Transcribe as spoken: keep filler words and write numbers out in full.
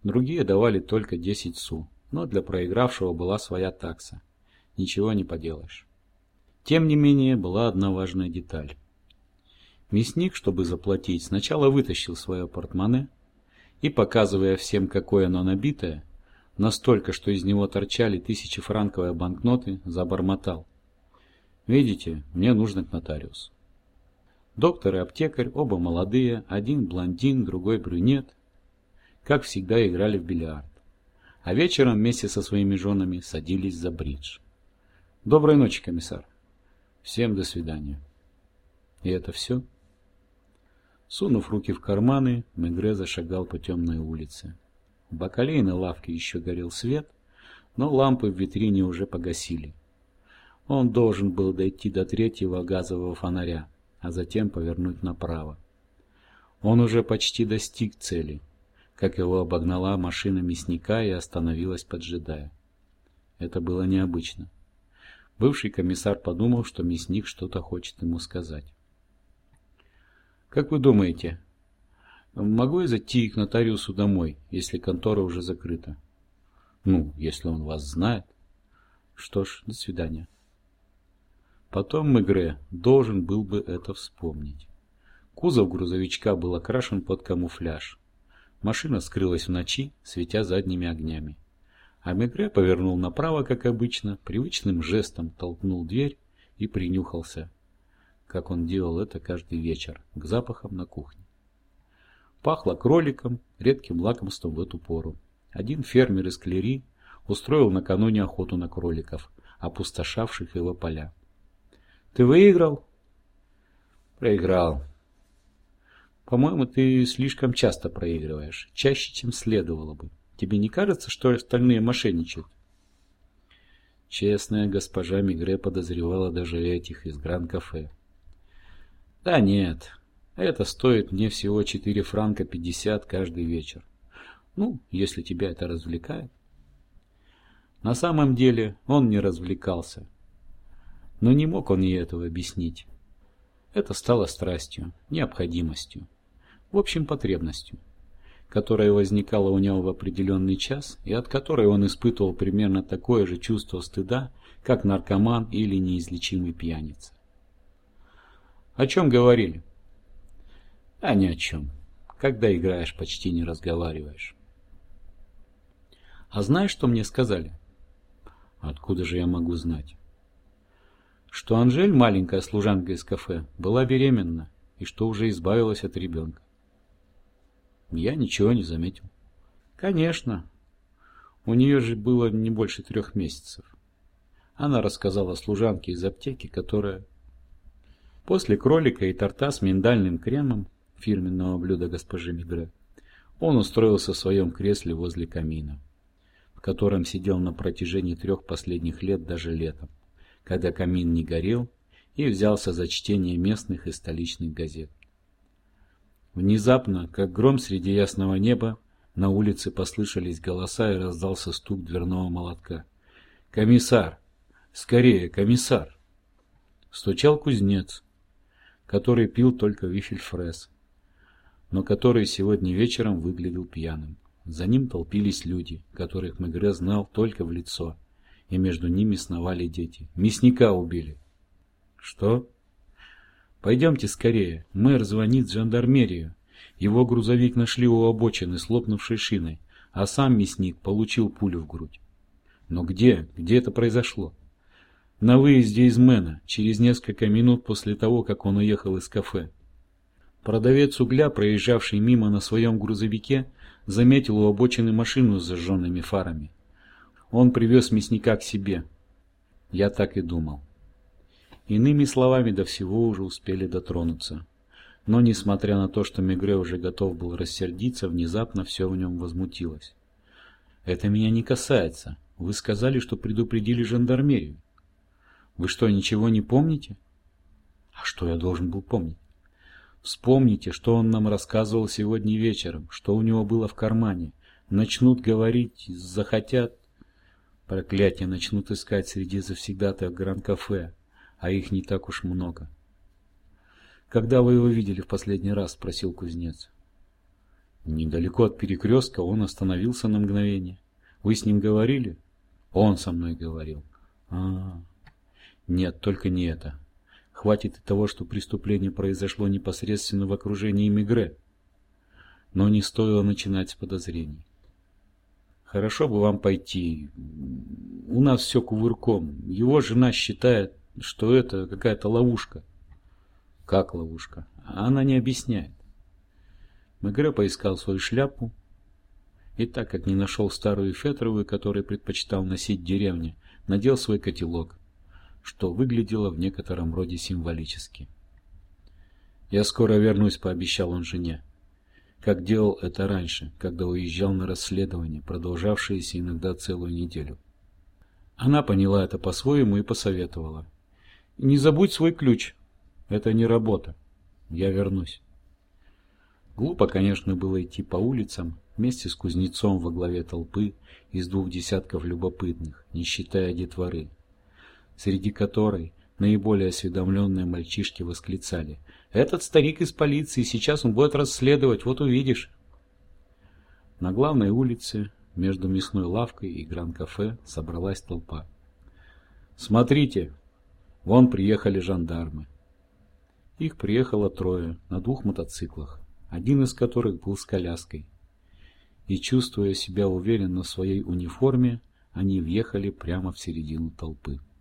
Другие давали только десять су, но для проигравшего была своя такса. Ничего не поделаешь. Тем не менее, была одна важная деталь. Мясник, чтобы заплатить, сначала вытащил свое портмоне и, показывая всем, какое оно набитое, настолько, что из него торчали тысячефранковые банкноты, забормотал: «Видите, мне нужно к нотариусу». Доктор и аптекарь, оба молодые, один блондин, другой брюнет, как всегда играли в бильярд, а вечером вместе со своими женами садились за бридж. «Доброй ночи, комиссар». «Всем до свидания». И это все? Сунув руки в карманы, Мегре зашагал по темной улице. В бакалейной лавке еще горел свет, но лампы в витрине уже погасили. Он должен был дойти до третьего газового фонаря, а затем повернуть направо. Он уже почти достиг цели, как его обогнала машина мясника и остановилась, поджидая. Это было необычно. Бывший комиссар подумал, что мясник что-то хочет ему сказать. «Как вы думаете, могу я зайти к нотариусу домой, если контора уже закрыта?» «Ну, если он вас знает». «Что ж, до свидания». Потом Мегре должен был бы это вспомнить. Кузов грузовичка был окрашен под камуфляж. Машина скрылась в ночи, светя задними огнями. А Мегре повернул направо, как обычно, привычным жестом толкнул дверь и принюхался, как он делал это каждый вечер, к запахам на кухне. Пахло кроликом, редким лакомством в эту пору. Один фермер из Клери устроил накануне охоту на кроликов, опустошавших его поля. «Ты выиграл?» «Проиграл». «По-моему, ты слишком часто проигрываешь, чаще, чем следовало бы. Тебе не кажется, что остальные мошенничают?» Честная госпожа Мегре подозревала даже этих из Гран-кафе. «Да нет, это стоит мне всего четыре франка пятьдесят каждый вечер. Ну, если тебя это развлекает». На самом деле он не развлекался. Но не мог он ей этого объяснить. Это стало страстью, необходимостью, в общем, потребностью, которая возникала у него в определенный час и от которой он испытывал примерно такое же чувство стыда, как наркоман или неизлечимый пьяница. О чем говорили? А ни о чем. Когда играешь, почти не разговариваешь. А знаешь, что мне сказали? Откуда же я могу знать? Что Анжель, маленькая служанка из кафе, была беременна и что уже избавилась от ребенка. Я ничего не заметил. Конечно. У нее же было не больше трех месяцев. Она рассказала служанке из аптеки, которая... После кролика и торта с миндальным кремом, фирменного блюда госпожи Мегре, он устроился в своем кресле возле камина, в котором сидел на протяжении трех последних лет даже летом, когда камин не горел, и взялся за чтение местных и столичных газет. Внезапно, как гром среди ясного неба, на улице послышались голоса и раздался стук дверного молотка. «Комиссар! Скорее, комиссар!» Стучал кузнец, который пил только вифельфрес, но который сегодня вечером выглядел пьяным. За ним толпились люди, которых Мегре знал только в лицо, и между ними сновали дети. Мясника убили. Что? Пойдемте скорее. Мэр звонит в жандармерию. Его грузовик нашли у обочины с лопнувшей шиной, а сам мясник получил пулю в грудь. Но где? Где это произошло? На выезде из Мэна, через несколько минут после того, как он уехал из кафе. Продавец угля, проезжавший мимо на своем грузовике, заметил у обочины машину с зажженными фарами. Он привез мясника к себе. Я так и думал. Иными словами, до всего уже успели дотронуться. Но, несмотря на то, что Мегре уже готов был рассердиться, внезапно все в нем возмутилось. «Это меня не касается. Вы сказали, что предупредили жандармерию. Вы что, ничего не помните?» «А что я должен был помнить?» «Вспомните, что он нам рассказывал сегодня вечером, что у него было в кармане. Начнут говорить, захотят...» Проклятие, начнут искать среди завсегдатаев Гран-кафе, а их не так уж много. «Когда вы его видели в последний раз?» — спросил кузнец. Недалеко от перекрестка он остановился на мгновение. Вы с ним говорили? Он со мной говорил. А, нет, только не это. Хватит и того, что преступление произошло непосредственно в окружении Мегре. Но не стоило начинать с подозрений. Хорошо бы вам пойти. У нас все кувырком. Его жена считает, что это какая-то ловушка. Как ловушка? Она не объясняет. Мегре поискал свою шляпу, и так как не нашел старую фетровую, которую предпочитал носить в деревне, надел свой котелок, что выглядело в некотором роде символически. «Я скоро вернусь», — пообещал он жене, как делал это раньше, когда уезжал на расследование, продолжавшееся иногда целую неделю. Она поняла это по-своему и посоветовала. «Не забудь свой ключ. Это не работа. Я вернусь». Глупо, конечно, было идти по улицам вместе с кузнецом во главе толпы из двух десятков любопытных, не считая детворы, среди которой наиболее осведомленные мальчишки восклицали: «Этот старик из полиции, сейчас он будет расследовать, вот увидишь». На главной улице, между мясной лавкой и гран-кафе, собралась толпа. «Смотрите, вон приехали жандармы». Их приехало трое на двух мотоциклах, один из которых был с коляской. И, чувствуя себя уверенно в своей униформе, они въехали прямо в середину толпы.